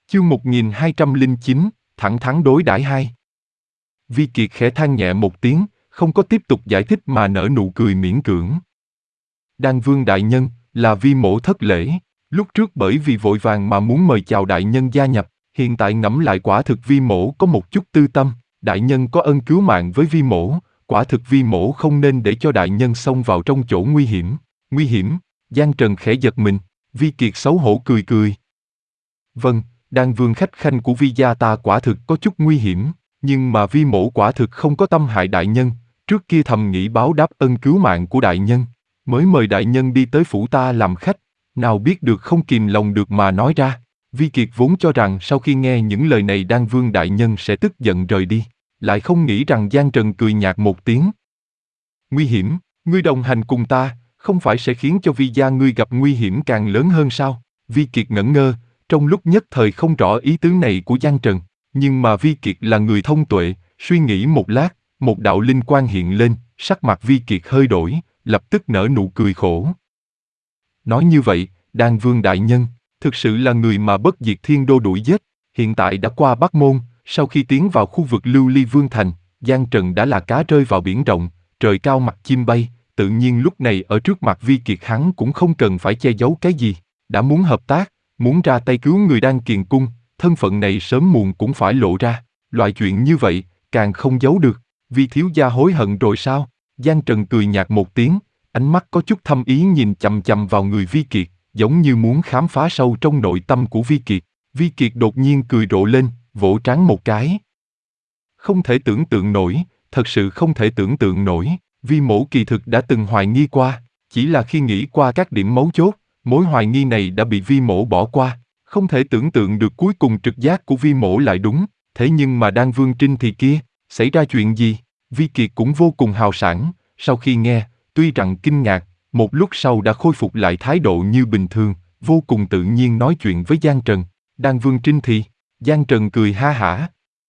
Chương 1209, thẳng thắn đối đãi hai. Vi Kiệt khẽ than nhẹ một tiếng, không có tiếp tục giải thích mà nở nụ cười miễn cưỡng. Đan Vương đại nhân, là Vi mỗ thất lễ. Lúc trước bởi vì vội vàng mà muốn mời chào đại nhân gia nhập, hiện tại ngẫm lại quả thực Vi mỗ có một chút tư tâm. Đại nhân có ân cứu mạng với Vi mỗ, quả thực Vi mỗ không nên để cho đại nhân xông vào trong chỗ nguy hiểm. Nguy hiểm? Giang Trần khẽ giật mình. Vi Kiệt xấu hổ cười cười. Vâng, Đan Vương khách khanh của Vi gia ta quả thực có chút nguy hiểm, nhưng mà Vi mỗ quả thực không có tâm hại đại nhân, trước kia thầm nghĩ báo đáp ân cứu mạng của đại nhân, mới mời đại nhân đi tới phủ ta làm khách, nào biết được không kìm lòng được mà nói ra. Vi Kiệt vốn cho rằng sau khi nghe những lời này Đan Vương đại nhân sẽ tức giận rời đi, lại không nghĩ rằng Giang Trần cười nhạt một tiếng. Nguy hiểm, ngươi đồng hành cùng ta, không phải sẽ khiến cho Vi gia ngươi gặp nguy hiểm càng lớn hơn sao? Vi Kiệt ngẩn ngơ, trong lúc nhất thời không rõ ý tứ này của Giang Trần, nhưng mà Vi Kiệt là người thông tuệ, suy nghĩ một lát, một đạo linh quang hiện lên, sắc mặt Vi Kiệt hơi đổi, lập tức nở nụ cười khổ. Nói như vậy, Đan Vương đại nhân, thực sự là người mà Bất Diệt Thiên Đô đuổi giết, hiện tại đã qua Bắc Môn, sau khi tiến vào khu vực Lưu Ly Vương Thành, Giang Trần đã là cá rơi vào biển rộng, trời cao mặt chim bay, tự nhiên lúc này ở trước mặt Vi Kiệt hắn cũng không cần phải che giấu cái gì, đã muốn hợp tác, muốn ra tay cứu người đang kiền cung, thân phận này sớm muộn cũng phải lộ ra, loại chuyện như vậy, càng không giấu được, Vi thiếu gia hối hận rồi sao? Giang Trần cười nhạt một tiếng, ánh mắt có chút thâm ý nhìn chằm chằm vào người Vi Kiệt, giống như muốn khám phá sâu trong nội tâm của Vi Kiệt. Vi Kiệt đột nhiên cười rộ lên, vỗ trán một cái. Không thể tưởng tượng nổi, thật sự không thể tưởng tượng nổi, Vi mỗ kỳ thực đã từng hoài nghi qua, chỉ là khi nghĩ qua các điểm mấu chốt, mối hoài nghi này đã bị Vi mỗ bỏ qua, không thể tưởng tượng được cuối cùng trực giác của Vi mỗ lại đúng, thế nhưng mà Đan Vương Trinh thì kia, xảy ra chuyện gì? Vi Kiệt cũng vô cùng hào sảng, sau khi nghe, tuy rằng kinh ngạc, một lúc sau đã khôi phục lại thái độ như bình thường, vô cùng tự nhiên nói chuyện với Giang Trần. Đan Vương Trinh thì, Giang Trần cười ha hả.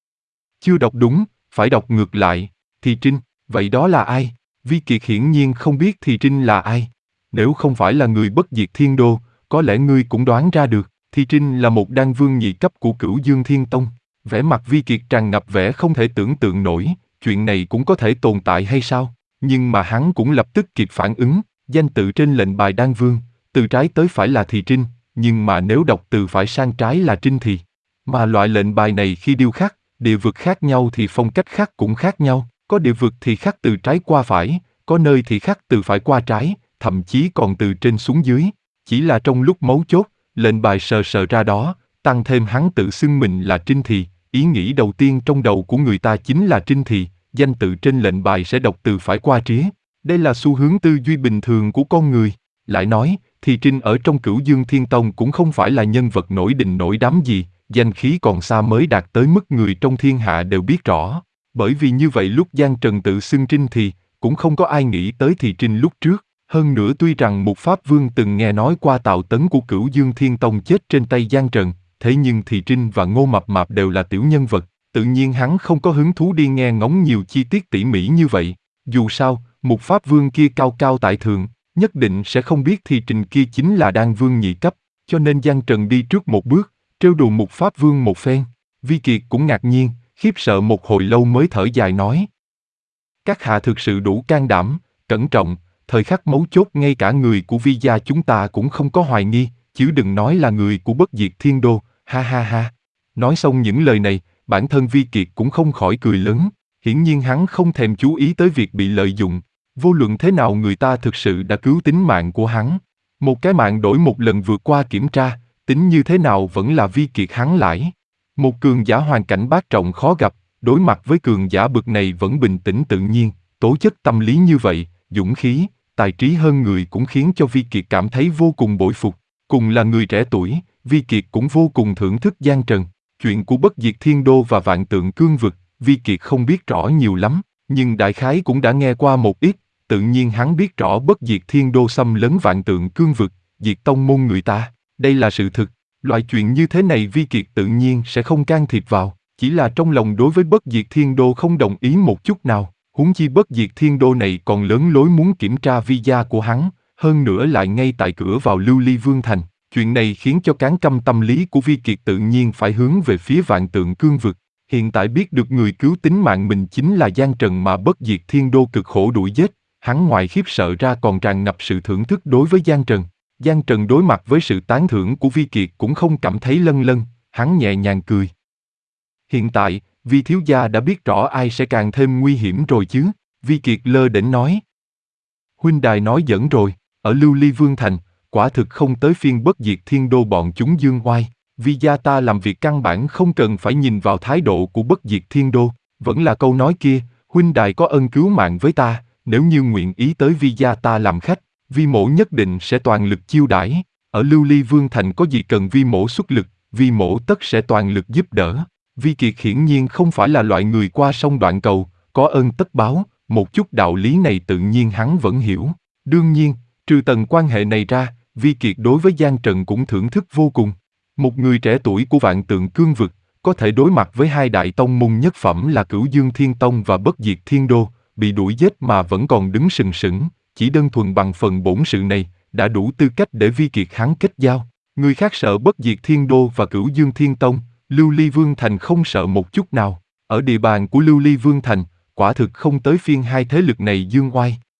Chưa đọc đúng, phải đọc ngược lại, thì Trinh, vậy đó là ai? Vi Kiệt hiển nhiên không biết thì Trinh là ai. Nếu không phải là người Bất Diệt Thiên Đô, có lẽ ngươi cũng đoán ra được, thì Trinh là một đan vương nhị cấp của Cửu Dương Thiên Tông. Vẻ mặt Vi Kiệt tràn ngập vẻ không thể tưởng tượng nổi, chuyện này cũng có thể tồn tại hay sao? Nhưng mà hắn cũng lập tức kịp phản ứng, danh tự trên lệnh bài đan vương, từ trái tới phải là thì Trinh, nhưng mà nếu đọc từ phải sang trái là Trinh thì. Mà loại lệnh bài này khi điêu khắc, địa vực khác nhau thì phong cách khắc cũng khác nhau, có địa vực thì khắc từ trái qua phải, có nơi thì khắc từ phải qua trái, thậm chí còn từ trên xuống dưới. Chỉ là trong lúc mấu chốt, lệnh bài sờ sờ ra đó, tăng thêm hắn tự xưng mình là Trinh thì, ý nghĩ đầu tiên trong đầu của người ta chính là Trinh thì, danh tự trên lệnh bài sẽ đọc từ phải qua trái. Đây là xu hướng tư duy bình thường của con người. Lại nói, thì Trinh ở trong Cửu Dương Thiên Tông cũng không phải là nhân vật nổi đình nổi đám gì, danh khí còn xa mới đạt tới mức người trong thiên hạ đều biết rõ. Bởi vì như vậy lúc Giang Trần tự xưng Trinh thì, cũng không có ai nghĩ tới thì Trinh lúc trước. Hơn nữa tuy rằng Mục Pháp Vương từng nghe nói qua Tào Tấn của Cửu Dương Thiên Tông chết trên tay Giang Trần, thế nhưng thì Trinh và Ngô Mập Mạp đều là tiểu nhân vật, tự nhiên hắn không có hứng thú đi nghe ngóng nhiều chi tiết tỉ mỉ như vậy. Dù sao, Mục Pháp Vương kia cao cao tại thượng, nhất định sẽ không biết thì Trinh kia chính là đan vương nhị cấp, cho nên Giang Trần đi trước một bước, trêu đùa Mục Pháp Vương một phen. Vi Kiệt cũng ngạc nhiên, khiếp sợ một hồi lâu mới thở dài nói: các hạ thực sự đủ can đảm, cẩn trọng, thời khắc mấu chốt ngay cả người của Vi gia chúng ta cũng không có hoài nghi, chứ đừng nói là người của Bất Diệt Thiên Đô, ha ha ha. Nói xong những lời này, bản thân Vi Kiệt cũng không khỏi cười lớn, hiển nhiên hắn không thèm chú ý tới việc bị lợi dụng. Vô luận thế nào người ta thực sự đã cứu tính mạng của hắn. Một cái mạng đổi một lần vượt qua kiểm tra, tính như thế nào vẫn là Vi Kiệt hắn lãi. Một cường giả hoàn cảnh bát trọng khó gặp, đối mặt với cường giả bậc này vẫn bình tĩnh tự nhiên, tố chất tâm lý như vậy, dũng khí, tài trí hơn người cũng khiến cho Vi Kiệt cảm thấy vô cùng bội phục. Cùng là người trẻ tuổi, Vi Kiệt cũng vô cùng thưởng thức Giang Trần. Chuyện của Bất Diệt Thiên Đô và Vạn Tượng Cương Vực, Vi Kiệt không biết rõ nhiều lắm, nhưng đại khái cũng đã nghe qua một ít. Tự nhiên hắn biết rõ Bất Diệt Thiên Đô xâm lấn Vạn Tượng Cương Vực, diệt tông môn người ta, đây là sự thực. Loại chuyện như thế này Vi Kiệt tự nhiên sẽ không can thiệp vào, chỉ là trong lòng đối với Bất Diệt Thiên Đô không đồng ý một chút nào. Huống chi Bất Diệt Thiên Đô này còn lớn lối muốn kiểm tra visa của hắn, hơn nữa lại ngay tại cửa vào Lưu Ly Vương Thành. Chuyện này khiến cho cán cân tâm lý của Vi Kiệt tự nhiên phải hướng về phía Vạn Tượng Cương Vực. Hiện tại biết được người cứu tính mạng mình chính là Giang Trần mà Bất Diệt Thiên Đô cực khổ đuổi giết, hắn ngoài khiếp sợ ra còn tràn ngập sự thưởng thức đối với Giang Trần. Giang Trần đối mặt với sự tán thưởng của Vi Kiệt cũng không cảm thấy lân lân, hắn nhẹ nhàng cười. Hiện tại, Vi thiếu gia đã biết rõ ai sẽ càng thêm nguy hiểm rồi chứ, Vi Kiệt lơ đễnh nói. Huynh đài nói giỡn rồi, ở Lưu Ly Vương Thành, quả thực không tới phiên Bất Diệt Thiên Đô bọn chúng dương oai. Vi gia ta làm việc căn bản không cần phải nhìn vào thái độ của Bất Diệt Thiên Đô, vẫn là câu nói kia, huynh đài có ân cứu mạng với ta, nếu như nguyện ý tới Vi gia ta làm khách, Vi mỗ nhất định sẽ toàn lực chiêu đãi. Ở Lưu Ly Vương Thành có gì cần Vi mỗ xuất lực, Vi mỗ tất sẽ toàn lực giúp đỡ. Vi Kiệt hiển nhiên không phải là loại người qua sông đoạn cầu, có ơn tất báo, một chút đạo lý này tự nhiên hắn vẫn hiểu. Đương nhiên, trừ tầng quan hệ này ra, Vi Kiệt đối với Giang Trần cũng thưởng thức vô cùng. Một người trẻ tuổi của Vạn Tượng Cương Vực, có thể đối mặt với hai đại tông môn nhất phẩm là Cửu Dương Thiên Tông và Bất Diệt Thiên Đô, bị đuổi giết mà vẫn còn đứng sừng sững, chỉ đơn thuần bằng phần bổn sự này, đã đủ tư cách để Vi Kiệt hắn kết giao. Người khác sợ Bất Diệt Thiên Đô và Cửu Dương Thiên Tông, Lưu Ly Vương Thành không sợ một chút nào. Ở địa bàn của Lưu Ly Vương Thành, quả thực không tới phiên hai thế lực này dương oai.